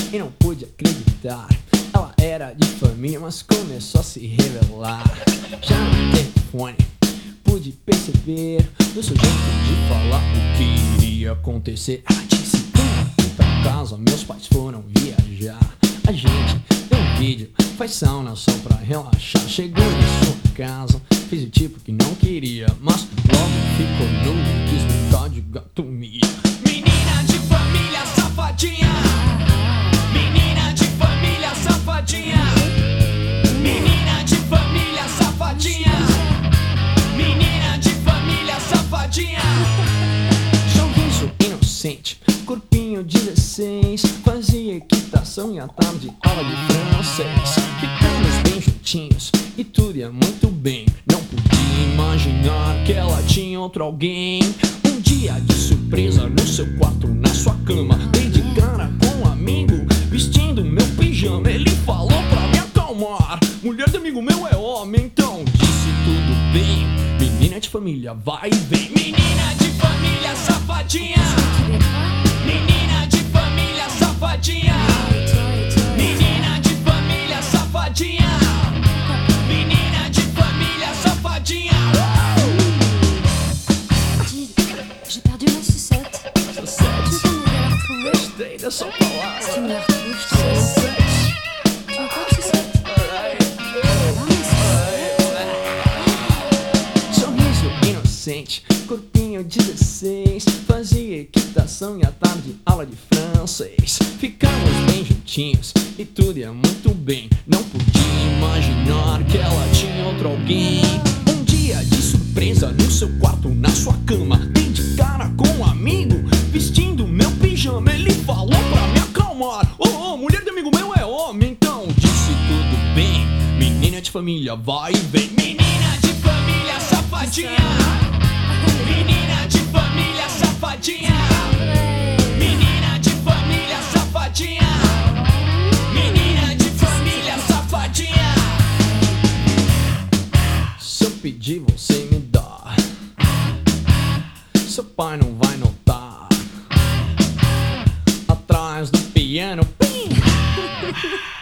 e não pude acreditar. Ela era de família, mas começou a se revelar. Já no telefone pude perceber no seu jeito de falar o que iria acontecer. Ela disse que na quinta casa meus pais foram viajar. A gente deu um vídeo, faz sauna só pra relaxar. Chegou em sua casa, fiz o tipo que não queria, mas logo ficou nu, quis brincar de gato mia. Menina de família safadinha, menina de família safadinha, menina de família safadinha, menina de família safadinha. Sorriso inocente, corpinho 16, fazia equitação e à tarde aula de francês. Ficamos bem juntinhos e tudo ia muito bem. Não podia imaginar que ela tinha outro alguém. Um dia de surpresa no seu quarto, na sua cama, dei de cara com um amigo vestindo meu pijama. Ele falou pra me acalmar: mulher de amigo meu é homem, então disse tudo bem. Menina de família, vai e vem. Menina de família safadinha, menina de família safadinha, menina de família safadinha, menina de família safadinha. J'ai perdu ma sucette. Tu peux m'aider à la retrouver? Gostei dessa palavra. Si tu me la retrouves, je te laisse. Tu veux pas de sucette? Ah, mais Sorriso inocente, corpinho 16, fazia equitação e à tarde aula de francês. Ficamos bem juntinhos e tudo ia muito bem. Não podia imaginar que ela tinha outro alguém. Um dia de surpresa no seu quarto, na sua cama, dei de cara com um amigo vestindo meu pijama. Ele falou pra me acalmar: oh, mulher de amigo meu é homem, então disse tudo bem. Menina de família, vai e vem. Menina de família safadinha, menina de família safadinha, menina de família safadinha, menina de família safadinha. Se eu pedir, você me dá. Seu pai não vai notar. Atrás do piano, pim!